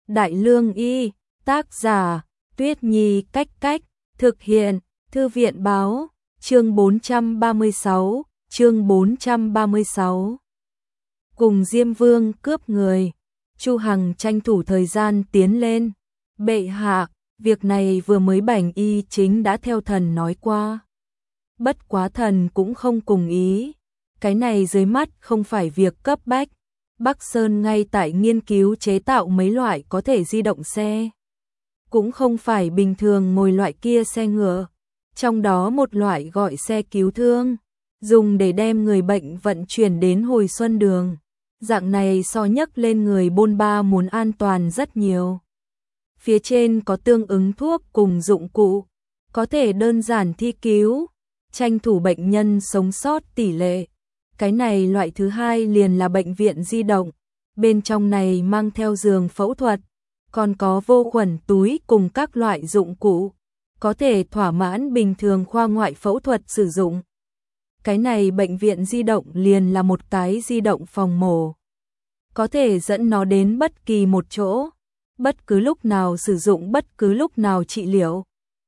Đại Lương Y, tác giả, Tuyết Nhi Cách Cách, thực hiện, Thư viện Báo, chương 436. Cùng Diêm Vương cướp người, Chu Hằng tranh thủ thời gian tiến lên. Bệ hạ, việc này vừa mới Bành Y chính đã theo thần nói qua. Bất quá thần cũng không cùng ý. Cái này dưới mắt không phải việc cấp bách. Bắc Sơn ngay tại nghiên cứu chế tạo mấy loại có thể di động xe. Cũng không phải bình thường ngồi loại kia xe ngựa. Trong đó một loại gọi xe cứu thương, dùng để đem người bệnh vận chuyển đến Hồi Xuân Đường. Dạng này so nhấc lên người bôn ba muốn an toàn rất nhiều. Phía trên có tương ứng thuốc cùng dụng cụ, có thể đơn giản thi cứu, tranh thủ bệnh nhân sống sót tỷ lệ. Cái này loại thứ hai liền là bệnh viện di động, bên trong này mang theo giường phẫu thuật, còn có vô khuẩn túi cùng các loại dụng cụ, có thể thỏa mãn bình thường khoa ngoại phẫu thuật sử dụng. Cái này bệnh viện di động liền là một cái di động phòng mổ, có thể dẫn nó đến bất kỳ một chỗ, bất cứ lúc nào sử dụng, bất cứ lúc nào trị liệu.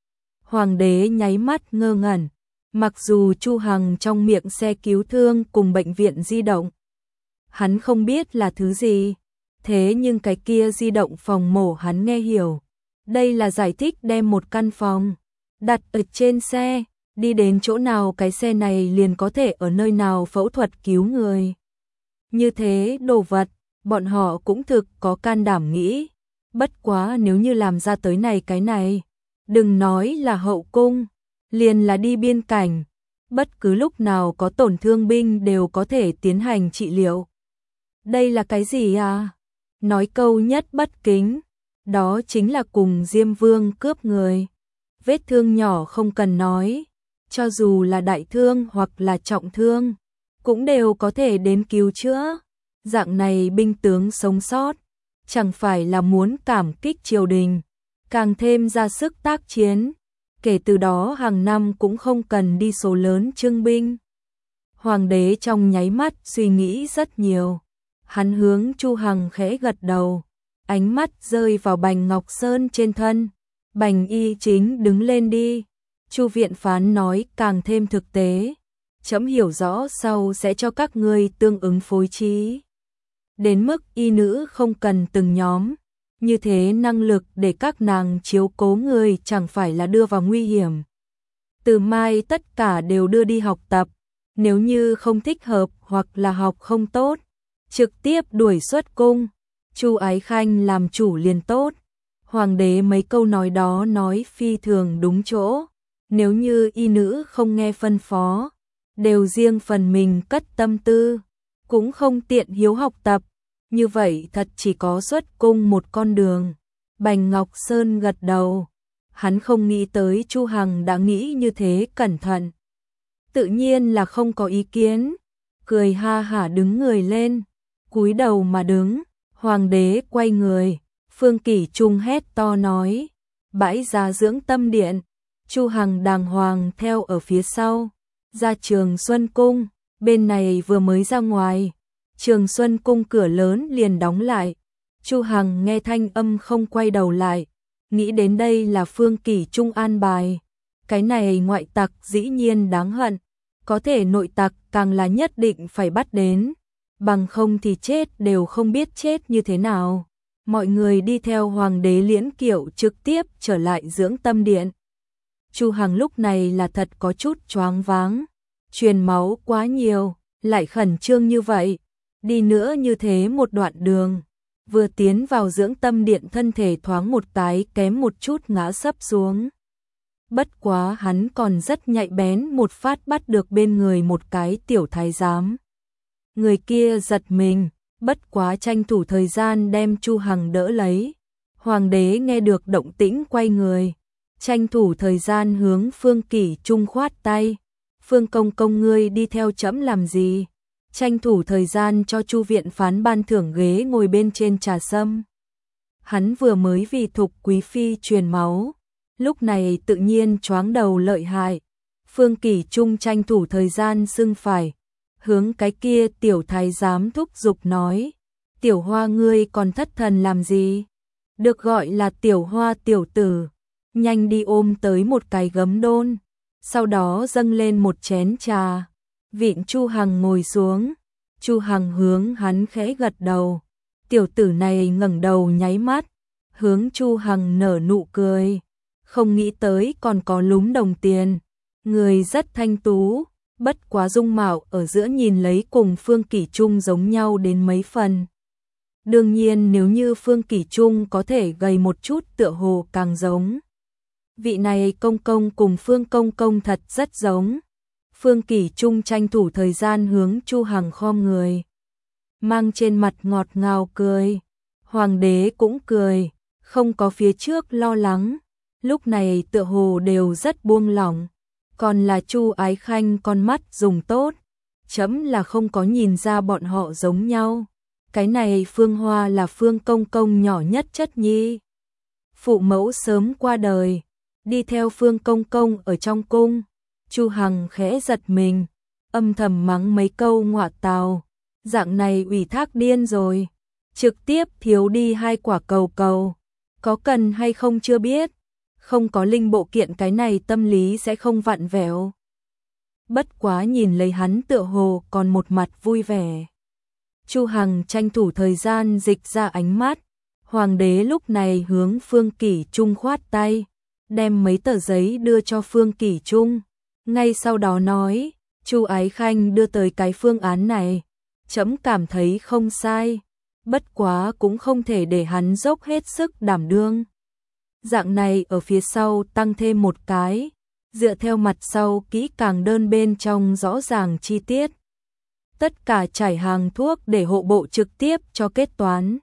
Hoàng đế nháy mắt ngơ ngẩn, mặc dù Chu Hằng trong miệng xe cứu thương cùng bệnh viện di động, hắn không biết là thứ gì, thế nhưng cái kia di động phòng mổ hắn nghe hiểu. Đây là giải thích đem một căn phòng đặt ở trên xe, đi đến chỗ nào cái xe này liền có thể ở nơi nào phẫu thuật cứu người. Như thế đồ vật, bọn họ cũng thực có can đảm nghĩ. Bất quá nếu như làm ra tới này cái này, đừng nói là hậu cung, liền là đi biên cảnh, bất cứ lúc nào có tổn thương binh đều có thể tiến hành trị liệu. Đây là cái gì à? Nói câu nhất bất kính, đó chính là cùng Diêm Vương cướp người. Vết thương nhỏ không cần nói, cho dù là đại thương hoặc là trọng thương, cũng đều có thể đến cứu chữa. Dạng này binh tướng sống sót, chẳng phải là muốn cảm kích triều đình, càng thêm ra sức tác chiến. Kể từ đó hàng năm cũng không cần đi số lớn trưng binh. Hoàng đế trong nháy mắt suy nghĩ rất nhiều. Hắn hướng Chu Hằng khẽ gật đầu, ánh mắt rơi vào Bành Ngọc Sơn trên thân. Bành Y chính đứng lên đi. Chu viện phán nói càng thêm thực tế. Trẫm hiểu rõ sau sẽ cho các ngươi tương ứng phối trí. Đến mức y nữ không cần từng nhóm. Như thế năng lực để các nàng chiếu cố người chẳng phải là đưa vào nguy hiểm. Từ mai tất cả đều đưa đi học tập. Nếu như không thích hợp hoặc là học không tốt, trực tiếp đuổi xuất cung. Chu Ái Khanh làm chủ liền tốt. Hoàng đế mấy câu nói đó nói phi thường đúng chỗ. Nếu như y nữ không nghe phân phó, đều riêng phần mình cất tâm tư, cũng không tiện hiếu học tập, như vậy thật chỉ có xuất cung một con đường. Bành Ngọc Sơn gật đầu, hắn không nghĩ tới Chu Hằng đã nghĩ như thế cẩn thận. Tự nhiên là không có ý kiến, cười ha hả đứng người lên, cúi đầu mà đứng. Hoàng đế quay người, Phương Kỷ Trung hét to nói, bãi ra dưỡng tâm điện. Chu Hằng đàng hoàng theo ở phía sau, ra Trường Xuân Cung, bên này vừa mới ra ngoài, Trường Xuân Cung cửa lớn liền đóng lại. Chu Hằng nghe thanh âm không quay đầu lại, nghĩ đến đây là Phương Kỷ Trung an bài. Cái này ngoại tặc dĩ nhiên đáng hận, có thể nội tặc càng là nhất định phải bắt đến, bằng không thì chết đều không biết chết như thế nào. Mọi người đi theo Hoàng đế liễn kiệu trực tiếp trở lại dưỡng tâm điện. Chu Hằng lúc này là thật có chút choáng váng, truyền máu quá nhiều, lại khẩn trương như vậy, đi nữa như thế một đoạn đường, vừa tiến vào dưỡng tâm điện thân thể thoáng một cái kém một chút ngã sấp xuống. Bất quá hắn còn rất nhạy bén một phát bắt được bên người một cái tiểu thái giám. Người kia giật mình, bất quá tranh thủ thời gian đem Chu Hằng đỡ lấy. Hoàng đế nghe được động tĩnh quay người, tranh thủ thời gian hướng Phương Kỷ Trung khoát tay. Phương công công ngươi đi theo trẫm làm gì? Tranh thủ thời gian cho Chu viện phán ban thưởng ghế ngồi bên trên trà sâm. Hắn vừa mới vì Thục quý phi truyền máu, lúc này tự nhiên choáng đầu lợi hại. Phương Kỷ Trung tranh thủ thời gian xưng phải, hướng cái kia tiểu thái giám thúc giục nói, tiểu Hoa ngươi còn thất thần làm gì? được gọi là Tiểu Hoa tiểu tử, nhanh đi ôm tới một cái gấm đôn, sau đó dâng lên một chén trà, vịn Chu Hằng ngồi xuống. Chu Hằng hướng hắn khẽ gật đầu. Tiểu tử này ngẩng đầu nháy mắt, hướng Chu Hằng nở nụ cười, không nghĩ tới còn có lúm đồng tiền, người rất thanh tú, bất quá dung mạo ở giữa nhìn lấy cùng Phương Kỷ Trung giống nhau đến mấy phần. Đương nhiên nếu như Phương Kỷ Trung có thể gầy một chút tựa hồ càng giống. Vị này công công cùng Phương công công thật rất giống. Phương Kỷ Trung tranh thủ thời gian hướng Chu Hằng khom người, mang trên mặt ngọt ngào cười. Hoàng đế cũng cười, không có phía trước lo lắng, lúc này tựa hồ đều rất buông lỏng. Còn là Chu Ái Khanh con mắt dùng tốt, chấm là không có nhìn ra bọn họ giống nhau. Cái này Phương Hoa là Phương công công nhỏ nhất chất nhi, phụ mẫu sớm qua đời, đi theo Phương công công ở trong cung. Chu Hằng khẽ giật mình, âm thầm mắng mấy câu ngọa tào, dạng này ủy thác điên rồi, trực tiếp thiếu đi 2 quả cầu cầu, có cần hay không chưa biết, không có linh bộ kiện cái này tâm lý sẽ không vặn vẹo. Bất quá nhìn lấy hắn tựa hồ còn một mặt vui vẻ. Chu Hằng tranh thủ thời gian dịch ra ánh mắt, hoàng đế lúc này hướng Phương Kỷ Trung khoát tay, đem mấy tờ giấy đưa cho Phương Kỷ Trung. Ngay sau đó nói, Chu Ái Khanh đưa tới cái phương án này, chấm cảm thấy không sai, bất quá cũng không thể để hắn dốc hết sức đảm đương. Dạng này ở phía sau tăng thêm một cái, dựa theo mặt sau kỹ càng đơn bên trong rõ ràng chi tiết. Tất cả trải hàng thuốc để hộ bộ trực tiếp cho kết toán.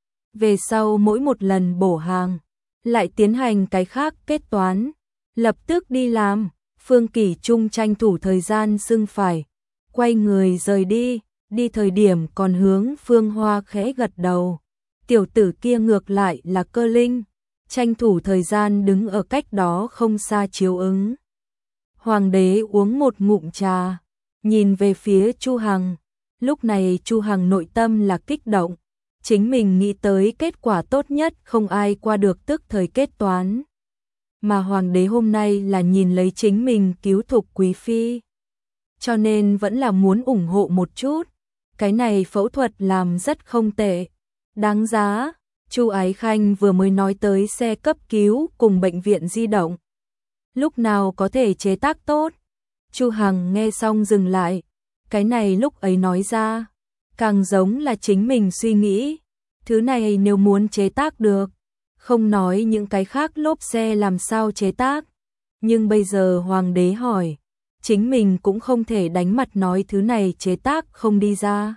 Về sau mỗi một lần bổ hàng, lại tiến hành cái khác kết toán, lập tức đi làm. Phương Kỷ Trung tranh thủ thời gian xưng phải, quay người rời đi thời điểm còn hướng Phương Hoa khẽ gật đầu. Tiểu tử kia ngược lại là cơ linh, tranh thủ thời gian đứng ở cách đó không xa chiếu ứng. Hoàng đế uống một ngụm trà, nhìn về phía Chu Hằng, lúc này Chu Hằng nội tâm là kích động, chính mình nghĩ tới kết quả tốt nhất không ai qua được tức thời kết toán. Mà hoàng đế hôm nay là nhìn lấy chính mình cứu Thục quý phi, cho nên vẫn là muốn ủng hộ một chút. Cái này phẫu thuật làm rất không tệ, đáng giá. Chu Ái Khanh vừa mới nói tới xe cấp cứu cùng bệnh viện di động, lúc nào có thể chế tác tốt. Chu Hằng nghe xong dừng lại, cái này lúc ấy nói ra, càng giống là chính mình suy nghĩ. Thứ này nếu muốn chế tác được, không nói những cái khác lốp xe làm sao chế tác, nhưng bây giờ hoàng đế hỏi, chính mình cũng không thể đánh mặt nói thứ này chế tác không đi ra.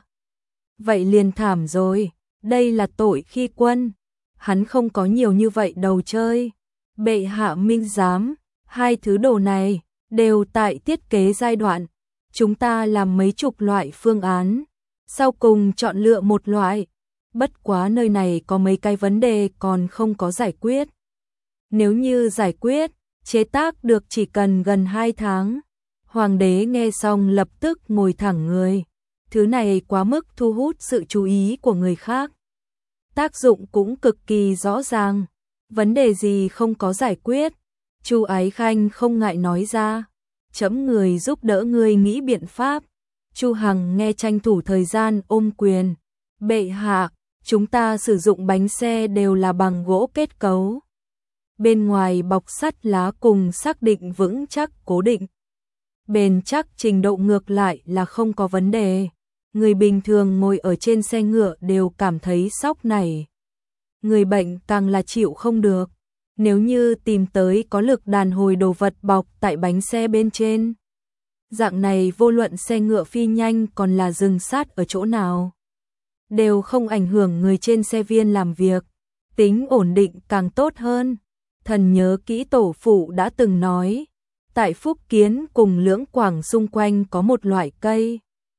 Vậy liền thảm rồi, đây là tội khi quân, hắn không có nhiều như vậy đầu chơi. Bệ hạ minh giám, 2 thứ đồ này đều tại thiết kế giai đoạn, chúng ta làm mấy chục loại phương án, sau cùng chọn lựa một loại. Bất quá nơi này có mấy cái vấn đề còn không có giải quyết. Nếu như giải quyết, chế tác được chỉ cần gần 2 tháng. Hoàng đế nghe xong lập tức ngồi thẳng người. Thứ này quá mức thu hút sự chú ý của người khác. Tác dụng cũng cực kỳ rõ ràng. Vấn đề gì không có giải quyết, Chu Ái Khanh không ngại nói ra. Chấm người giúp đỡ người nghĩ biện pháp. Chu Hằng nghe tranh thủ thời gian ôm quyền. Bệ hạ, chúng ta sử dụng bánh xe đều là bằng gỗ kết cấu. Bên ngoài bọc sắt lá cùng xác định vững chắc cố định. Bền chắc trình độ ngược lại là không có vấn đề. Người bình thường ngồi ở trên xe ngựa đều cảm thấy sóc này. Người bệnh càng là chịu không được. Nếu như tìm tới có lực đàn hồi đồ vật bọc tại bánh xe bên trên. Dạng này vô luận xe ngựa phi nhanh còn là dừng sát ở chỗ nào, đều không ảnh hưởng người trên xe viên làm việc, tính ổn định càng tốt hơn. Thần nhớ kỹ tổ phụ đã từng nói, tại Phúc Kiến cùng Lưỡng Quảng xung quanh có một loại cây.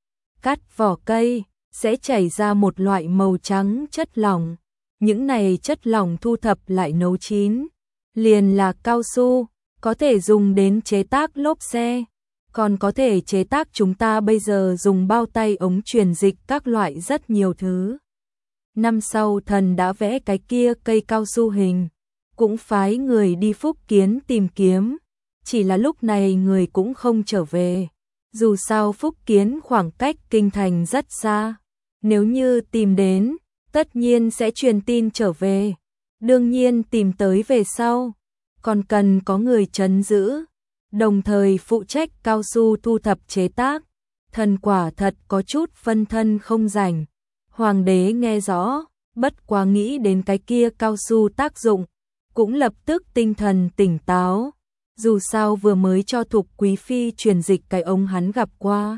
Cắt vỏ cây, sẽ chảy ra một loại màu trắng chất lỏng. Những này chất lỏng thu thập lại nấu chín, liền là cao su, có thể dùng đến chế tác lốp xe, còn có thể chế tác chúng ta bây giờ dùng bao tay ống truyền dịch các loại rất nhiều thứ. Năm sau thần đã vẽ cái kia cây cao su hình, cũng phái người đi Phúc Kiến tìm kiếm, chỉ là lúc này người cũng không trở về. Dù sao Phúc Kiến khoảng cách kinh thành rất xa, nếu như tìm đến, tất nhiên sẽ truyền tin trở về. Đương nhiên tìm tới về sau, còn cần có người trấn giữ, đồng thời phụ trách cao su thu thập chế tác. Thần quả thật có chút phân thân không rảnh. Hoàng đế nghe rõ, bất quá nghĩ đến cái kia cao su tác dụng, cũng lập tức tinh thần tỉnh táo. Dù sao vừa mới cho Thục Quý Phi truyền dịch cái ống hắn gặp qua.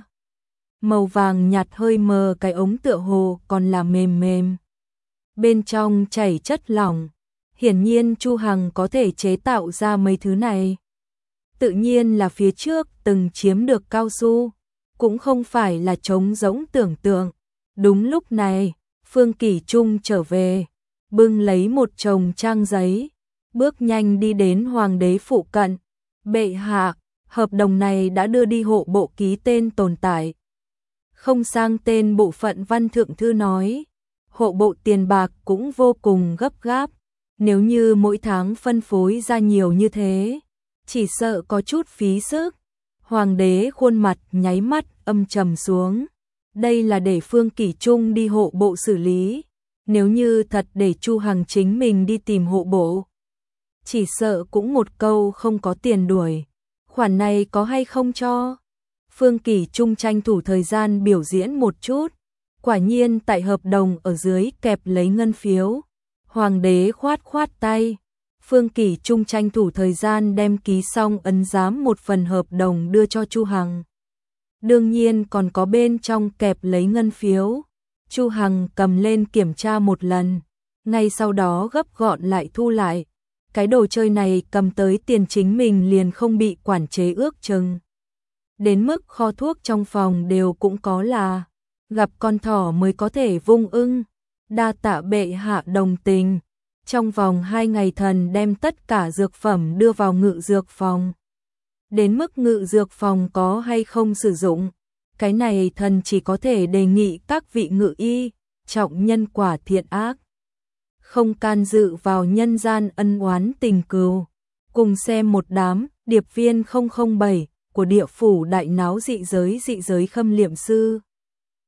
Màu vàng nhạt hơi mờ, cái ống tựa hồ còn là mềm mềm. Bên trong chảy chất lỏng. Hiển nhiên Chu Hằng có thể chế tạo ra mấy thứ này. Tự nhiên là phía trước từng chiếm được cao su, cũng không phải là trống rỗng tưởng tượng. Đúng lúc này, Phương Kỷ Trung trở về, bưng lấy một chồng trang giấy, bước nhanh đi đến hoàng đế phụ cận. Bệ hạ, hợp đồng này đã đưa đi hộ bộ ký tên tồn tại. Không sang tên bộ phận văn thượng thư nói, hộ bộ tiền bạc cũng vô cùng gấp gáp. Nếu như mỗi tháng phân phối ra nhiều như thế, chỉ sợ có chút phí sức. Hoàng đế khuôn mặt nháy mắt âm trầm xuống. Đây là để Phương Kỷ Trung đi hộ bộ xử lý. Nếu như thật để Chu Hằng chính mình đi tìm hộ bộ, chỉ sợ cũng một câu không có tiền đuổi. Khoản này có hay không cho? Phương Kỷ Trung tranh thủ thời gian biểu diễn một chút. Quả nhiên tại hợp đồng ở dưới kẹp lấy ngân phiếu. Hoàng đế khoát khoát tay. Phương Kỷ Trung tranh thủ thời gian đem ký xong ấn giám một phần hợp đồng đưa cho Chu Hằng. Đương nhiên còn có bên trong kẹp lấy ngân phiếu. Chu Hằng cầm lên kiểm tra một lần, ngay sau đó gấp gọn lại thu lại. Cái đồ chơi này cầm tới tiền chính mình liền không bị quản chế ước chừng. Đến mức kho thuốc trong phòng đều cũng có là gặp con thỏ mới có thể vung ưng. Đa tạ bệ hạ đồng tình. Trong vòng 2 ngày thần đem tất cả dược phẩm đưa vào ngự dược phòng. Đến mức ngự dược phòng có hay không sử dụng, cái này thần chỉ có thể đề nghị các vị ngự y, trọng nhân quả thiện ác. Không can dự vào nhân gian ân oán tình cừu. Cùng xem một đám điệp viên 007 của địa phủ đại náo dị giới khâm liệm sư.